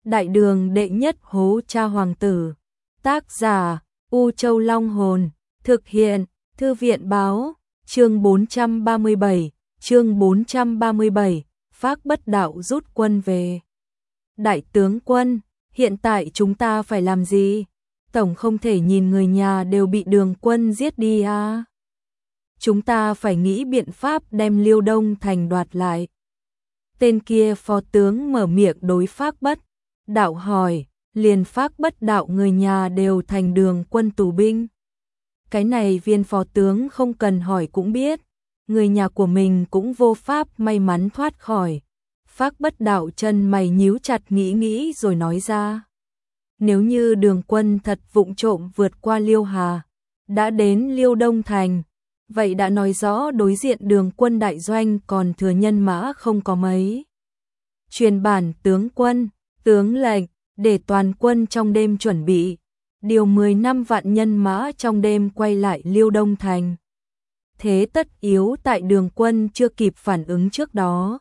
Đại đường đệ nhất hố cha hoàng tử. Tác giả U Châu Long Hồn. Thực hiện Thư viện báo. Chương 437. Phác Bất Đạo rút quân về. Đại tướng quân, hiện tại chúng ta phải làm gì? Tổng không thể nhìn người nhà đều bị Đường quân giết đi à? Chúng ta phải nghĩ biện pháp đem Liêu Đông thành đoạt lại. Tên kia phó tướng mở miệng đối Phác Bất Đạo hỏi, liền Phác Bất Đạo người nhà đều thành Đường quân tù binh. Cái này viên phó tướng không cần hỏi cũng biết, người nhà của mình cũng vô pháp may mắn thoát khỏi. Phác Bất Đạo chân mày nhíu chặt nghĩ rồi nói ra. Nếu như Đường quân thật vụng trộm vượt qua Liêu Hà, đã đến Liêu Đông thành, vậy đã nói rõ đối diện Đường quân đại doanh còn thừa nhân mã không có mấy. Truyền bản tướng quân, tướng lệnh, để toàn quân trong đêm chuẩn bị, điều 15 vạn nhân mã trong đêm quay lại Liêu Đông thành. Thế tất yếu tại Đường quân chưa kịp phản ứng trước đó,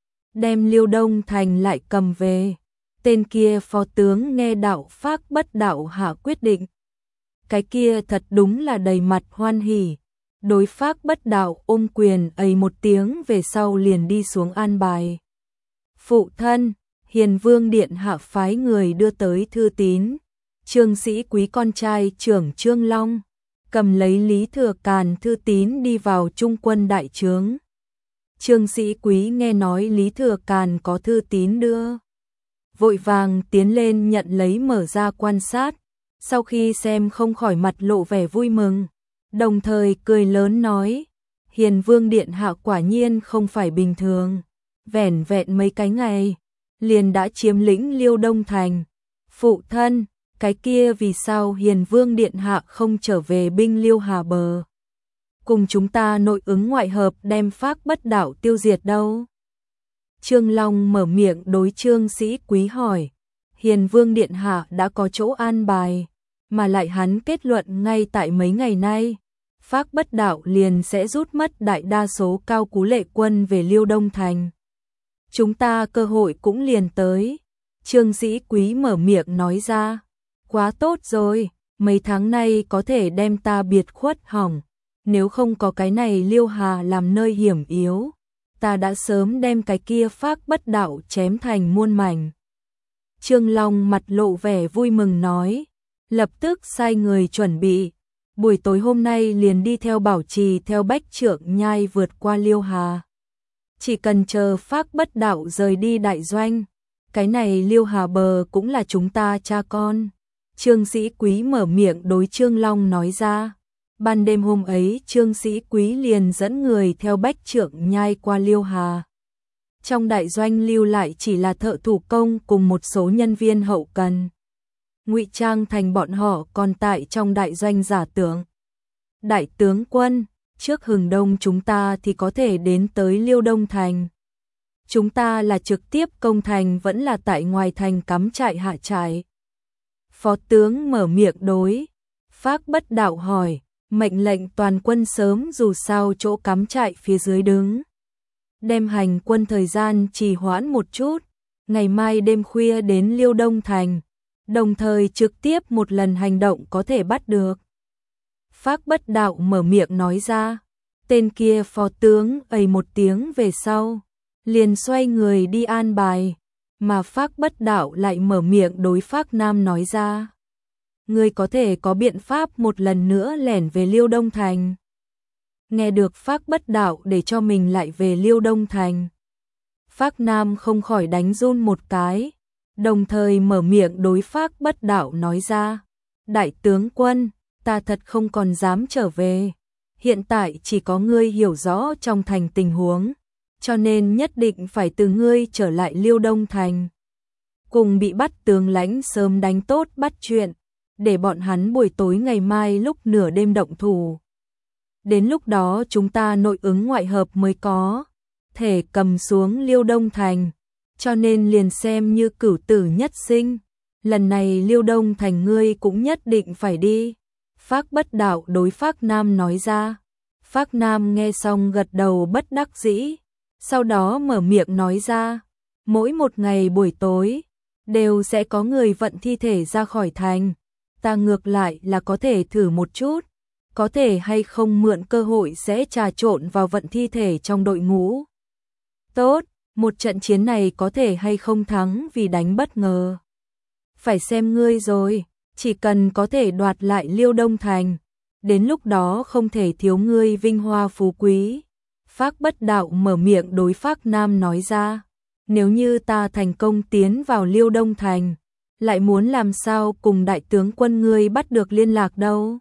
đem Liêu Đông thành lại cầm về. Tên kia phó tướng nghe đạo Phác Bất Đạo hạ quyết định, cái kia thật đúng là đầy mặt hoan hỉ. Đối Phác Bất Đạo ôm quyền ấy một tiếng về sau liền đi xuống an bài. Phụ thân, Hiền Vương điện hạ phái người đưa tới thư tín. Trương Sĩ Quý con trai trưởng Trương Long cầm lấy Lý Thừa Càn thư tín đi vào trung quân đại trướng. Trương Sĩ Quý nghe nói Lý Thừa Càn có thư tín đưa, vội vàng tiến lên nhận lấy mở ra quan sát, sau khi xem không khỏi mặt lộ vẻ vui mừng, đồng thời cười lớn nói, Hiền Vương điện hạ quả nhiên không phải bình thường, vẻn vẹn mấy cái ngày liền đã chiếm lĩnh Liêu Đông thành. Phụ thân, cái kia vì sao Hiền Vương điện hạ không trở về binh Liêu Hà bờ, cùng chúng ta nội ứng ngoại hợp đem Phác Bất Đạo tiêu diệt đâu? Trương Long mở miệng đối Trương Sĩ Quý hỏi. Hiền Vương điện hạ đã có chỗ an bài, mà lại hắn kết luận ngay tại mấy ngày nay, Phác Bất Đạo liền sẽ rút mất đại đa số cao cú lệ quân về Liêu Đông thành. Chúng ta cơ hội cũng liền tới. Trương Sĩ Quý mở miệng nói ra. Quá tốt rồi, mấy tháng nay có thể đem ta biệt khuất hỏng. Nếu không có cái này Liêu Hà làm nơi hiểm yếu, ta đã sớm đem cái kia Phác Bất Đạo chém thành muôn mảnh. Trương Long mặt lộ vẻ vui mừng nói, lập tức sai người chuẩn bị, buổi tối hôm nay liền đi theo Bảo Trì theo Bách Trượng Nhai vượt qua Liêu Hà. Chỉ cần chờ Phác Bất Đạo rời đi đại doanh, cái này Liêu Hà bờ cũng là chúng ta cha con. Trương Sĩ Quý mở miệng đối Trương Long nói ra. Ban đêm hôm ấy Trương Sĩ Quý liền dẫn người theo Bách Trượng Nhai qua Liêu Hà. Trong đại doanh lưu lại chỉ là thợ thủ công cùng một số nhân viên hậu cần. Ngụy trang thành bọn họ còn tại trong đại doanh giả tưởng. Đại tướng quân, trước hừng đông chúng ta thì có thể đến tới Liêu Đông thành. Chúng ta là trực tiếp công thành vẫn là tại ngoài thành cắm trại hạ trại? Phó tướng mở miệng đối Phác Bất Đạo hỏi, mệnh lệnh toàn quân sớm dù sao chỗ cắm trại phía dưới đứng. Đem hành quân thời gian trì hoãn một chút, ngày mai đêm khuya đến Liêu Đông thành, đồng thời trực tiếp một lần hành động có thể bắt được. Phác Bất Đạo mở miệng nói ra. Tên kia phó tướng ầy một tiếng về sau, liền xoay người đi an bài, mà Phác Bất Đạo lại mở miệng đối Phác Nam nói ra. Ngươi có thể có biện pháp một lần nữa lẻn về Liêu Đông thành. Nghe được Phác Bất Đạo để cho mình lại về Liêu Đông thành, Phác Nam không khỏi đánh run một cái, đồng thời mở miệng đối Phác Bất Đạo nói ra. Đại tướng quân, ta thật không còn dám trở về. Hiện tại chỉ có ngươi hiểu rõ trong thành tình huống, cho nên nhất định phải từ ngươi trở lại Liêu Đông thành. Cùng bị bắt tướng lãnh sớm đánh tốt bắt chuyện, để bọn hắn buổi tối ngày mai lúc nửa đêm động thủ. Đến lúc đó chúng ta nội ứng ngoại hợp mới có thể cầm xuống Liêu Đông thành, cho nên liền xem như cửu tử nhất sinh. Lần này Liêu Đông thành ngươi cũng nhất định phải đi. Phác Bất Đạo đối Phác Nam nói ra. Phác Nam nghe xong gật đầu bất đắc dĩ, sau đó mở miệng nói ra. Mỗi một ngày buổi tối, đều sẽ có người vận thi thể ra khỏi thành. Ta ngược lại là có thể thử một chút, có thể hay không mượn cơ hội sẽ trà trộn vào vận thi thể trong đội ngũ. Tốt, một trận chiến này có thể hay không thắng vì đánh bất ngờ. Phải xem ngươi rồi, chỉ cần có thể đoạt lại Liêu Đông Thành, đến lúc đó không thể thiếu ngươi vinh hoa phú quý. Phác Bất Đạo mở miệng đối Phác Nam nói ra, nếu như ta thành công tiến vào Liêu Đông Thành, lại muốn làm sao cùng đại tướng quân ngươi bắt được liên lạc đâu.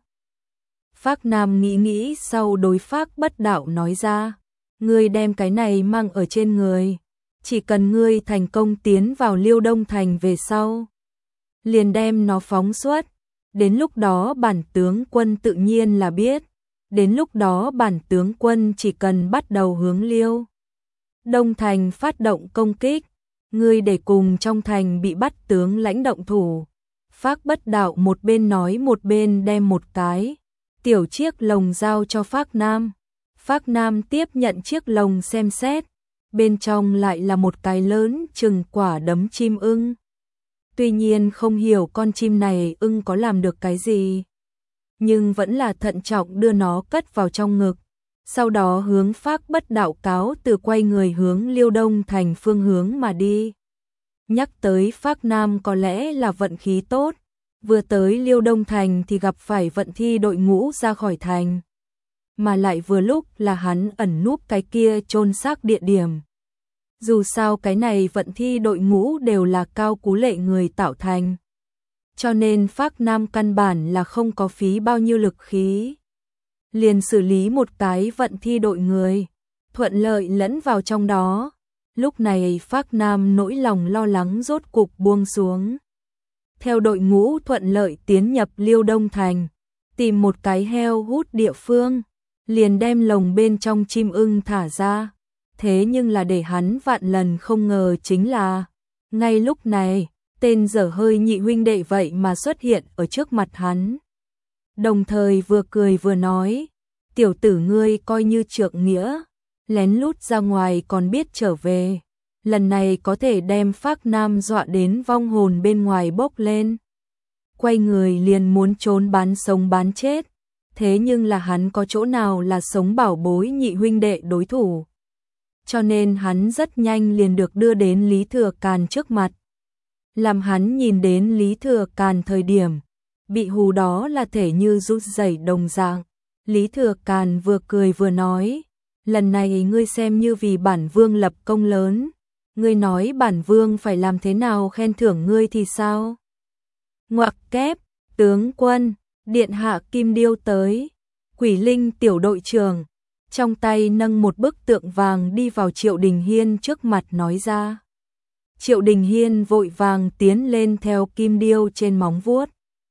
Phác Nam nghĩ sau đối Phác Bất Đạo nói ra, ngươi đem cái này mang ở trên người, chỉ cần ngươi thành công tiến vào Liêu Đông Thành về sau, liền đem nó phóng xuất, đến lúc đó bản tướng quân tự nhiên là biết, đến lúc đó bản tướng quân chỉ cần bắt đầu hướng Liêu Đông Thành phát động công kích, ngươi để cùng trong thành bị bắt tướng lãnh động thủ. Phác Bất Đạo một bên nói một bên đem một cái tiểu chiếc lồng giao cho Phác Nam. Phác Nam tiếp nhận chiếc lồng xem xét, bên trong lại là một cái lớn chừng quả đấm chim ưng. Tuy nhiên không hiểu con chim này ưng có làm được cái gì, nhưng vẫn là thận trọng đưa nó cất vào trong ngực. Sau đó hướng Phác Bất Đạo cáo từ, quay người hướng Liêu Đông Thành phương hướng mà đi. Nhắc tới Phác Nam có lẽ là vận khí tốt, vừa tới Liêu Đông Thành thì gặp phải vận thi đội ngũ ra khỏi thành, mà lại vừa lúc là hắn ẩn núp cái kia chôn xác địa điểm. Dù sao cái này vận thi đội ngũ đều là Cao Cú Lệ người tạo thành, cho nên Phác Nam căn bản là không có phí bao nhiêu lực khí, liền xử lý một cái vận thi đội người, thuận lợi lẫn vào trong đó. Lúc này Phác Nam nỗi lòng lo lắng rốt cục buông xuống. Theo đội ngũ thuận lợi tiến nhập Liêu Đông Thành, tìm một cái heo hút địa phương, liền đem lồng bên trong chim ưng thả ra. Thế nhưng là để hắn vạn lần không ngờ chính là, ngay lúc này, tên dở hơi nhị huynh đệ vậy mà xuất hiện ở trước mặt hắn. Đồng thời vừa cười vừa nói, tiểu tử ngươi coi như trượng nghĩa, lén lút ra ngoài còn biết trở về, lần này có thể đem Phác Nam dọa đến vong hồn bên ngoài bốc lên. Quay người liền muốn trốn bán sống bán chết, thế nhưng là hắn có chỗ nào là sống bảo bối nhị huynh đệ đối thủ. Cho nên hắn rất nhanh liền được đưa đến Lý Thừa Càn trước mặt. Làm hắn nhìn đến Lý Thừa Càn thời điểm, bị hù đó là thể như rút rẩy đồng dạng. Lý Thừa Càn vừa cười vừa nói, lần này ngươi xem như vì bản vương lập công lớn, ngươi nói bản vương phải làm thế nào khen thưởng ngươi thì sao? Ngoặc kép, tướng quân, điện hạ Kim Điêu tới. Quỷ Linh tiểu đội trưởng, trong tay nâng một bức tượng vàng đi vào Triệu Đình Hiên trước mặt nói ra. Triệu Đình Hiên vội vàng tiến lên theo Kim Điêu trên móng vuốt,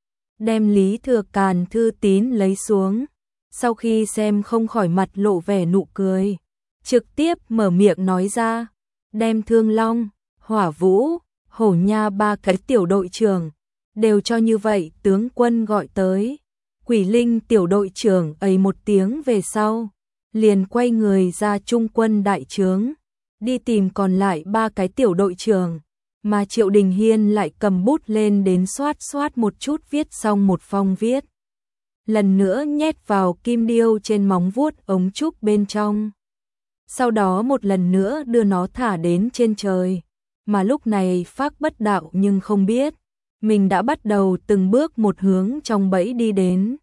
đem Lý Thừa Càn thư tín lấy xuống. Sau khi xem không khỏi mặt lộ vẻ nụ cười, trực tiếp mở miệng nói ra, đem Thương Long, Hỏa Vũ, Hổ Nha ba cái tiểu đội trưởng đều cho như vậy tướng quân gọi tới. Quỷ Linh tiểu đội trưởng ấy một tiếng về sau, liền quay người ra trung quân đại trướng, đi tìm còn lại ba cái tiểu đội trưởng, mà Triệu Đình Hiên lại cầm bút lên đến xoát một chút viết xong một phong viết. Lần nữa nhét vào Kim Điêu trên móng vuốt ống trúc bên trong. Sau đó một lần nữa đưa nó thả đến trên trời, mà lúc này Phác Bất Đạo nhưng không biết, mình đã bắt đầu từng bước một hướng trong bẫy đi đến.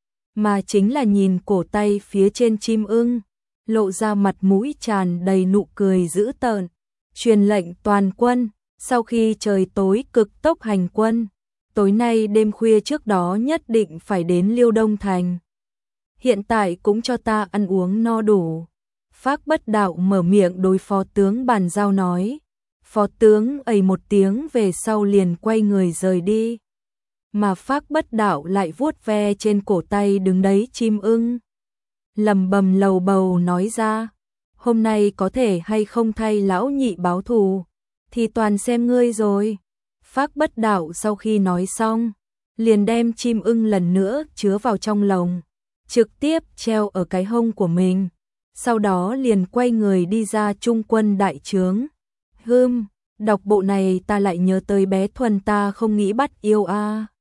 Mà chính là nhìn cổ tay phía trên chim ưng, lộ ra mặt mũi tràn đầy nụ cười dữ tợn, truyền lệnh toàn quân, sau khi trời tối cực tốc hành quân, tối nay đêm khuya trước đó nhất định phải đến Liêu Đông Thành. Hiện tại cũng cho ta ăn uống no đủ. Phác Bất Đạo mở miệng đối phó tướng bàn giao nói. Phó tướng ầy một tiếng về sau liền quay người rời đi. Mà Phác Bất Đạo lại vuốt ve trên cổ tay đứng đấy chim ưng, lầm bầm lầu bầu nói ra, hôm nay có thể hay không thay lão nhị báo thù, thì toàn xem ngươi rồi. Phác Bất Đạo sau khi nói xong, liền đem chim ưng lần nữa chứa vào trong lồng, trực tiếp treo ở cái hông của mình, sau đó liền quay người đi ra trung quân đại trướng. Đọc bộ này ta lại nhớ tới bé Thuần, ta không nghĩ bắt yêu a.